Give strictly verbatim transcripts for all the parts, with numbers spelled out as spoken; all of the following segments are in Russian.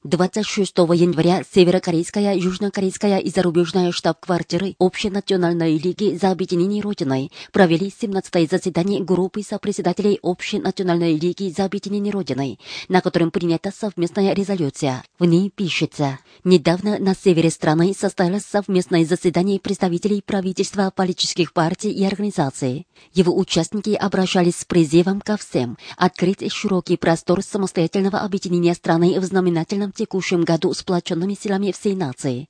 двадцать шестого января северокорейская, южнокорейская и зарубежная штаб-квартиры Общенациональной лиги за объединение Родиной провели семнадцатое заседание группы сопредседателей Общенациональной лиги за объединение Родиной, на котором принята совместная резолюция. В ней пишется: недавно на севере страны состоялось совместное заседание представителей правительства, политических партий и организаций. Его участники обращались с призывом ко всем открыть широкий простор самостоятельного объединения страны в знаменательном текущем году сплоченными силами всей нации.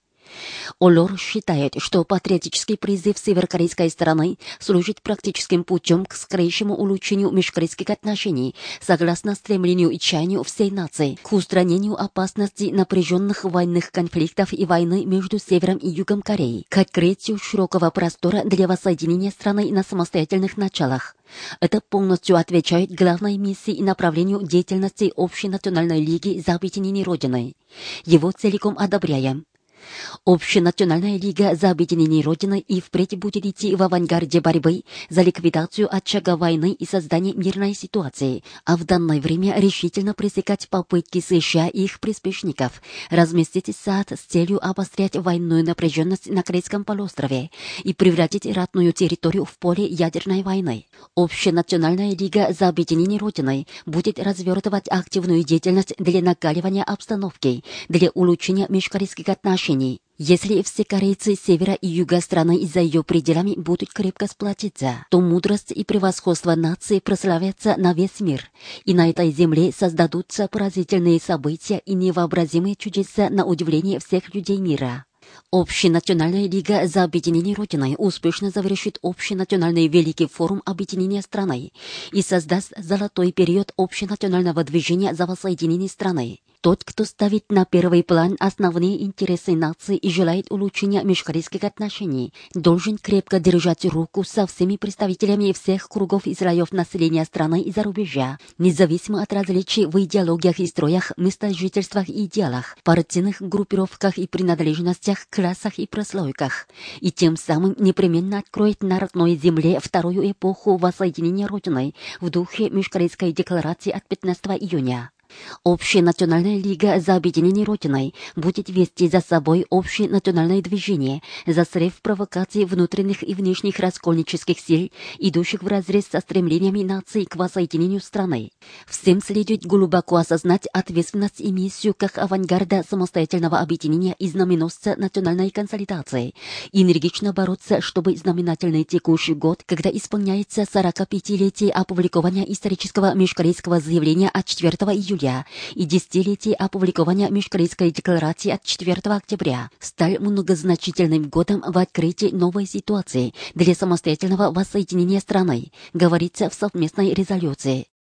ОЛОР считает, что патриотический призыв северокорейской стороны служит практическим путем к скорейшему улучшению межкорейских отношений, согласно стремлению и чаянию всей нации, к устранению опасности напряженных военных конфликтов и войны между Севером и Югом Кореи, к открытию широкого простора для воссоединения страны на самостоятельных началах. Это полностью отвечает главной миссии и направлению деятельности Общенациональной лиги за объединение Родиной. Его целиком одобряем. Общенациональная лига за объединение Родины и впредь будет идти в авангарде борьбы за ликвидацию очага войны и создание мирной ситуации, а в данное время решительно пресекать попытки США и их приспешников разместить САД с целью обострять военную напряженность на Корейском полуострове и превратить ратную территорию в поле ядерной войны. Общенациональная лига за объединение Родиной будет развертывать активную деятельность для накаливания обстановки, для улучшения межкорейских отношений. Если все корейцы севера и юга страны и за ее пределами будут крепко сплотиться, то мудрость и превосходство нации прославятся на весь мир, и на этой земле создадутся поразительные события и невообразимые чудеса на удивление всех людей мира. Общенациональная лига за объединение Родиной успешно завершит общенациональный Великий форум объединения страны и создаст золотой период общенационального движения за воссоединение страны. Тот, кто ставит на первый план основные интересы нации и желает улучшения межкорейских отношений, должен крепко держать руку со всеми представителями всех кругов и слоев населения страны и зарубежа, независимо от различий в идеологиях и строях, местах жительствах и идеалах, партийных группировках и принадлежностях, классах и прослойках, и тем самым непременно откроет на родной земле вторую эпоху воссоединения Родиной в духе Межкорейской декларации от пятнадцатого июня. Общенациональная лига за объединение Родиной будет вести за собой общенациональное движение за срыв провокаций внутренних и внешних раскольнических сил, идущих вразрез со стремлениями нации к воссоединению страны. Всем следует глубоко осознать ответственность и миссию как авангарда самостоятельного объединения и знаменосца национальной консолидации, и энергично бороться, чтобы знаменательный текущий год, когда исполняется сорокапятилетие опубликования исторического межкорейского заявления от четвёртого июля и десятилетие опубликования Межкорейской декларации от четвёртого октября, стал многозначительным годом в открытии новой ситуации для самостоятельного воссоединения страны, говорится в совместной резолюции.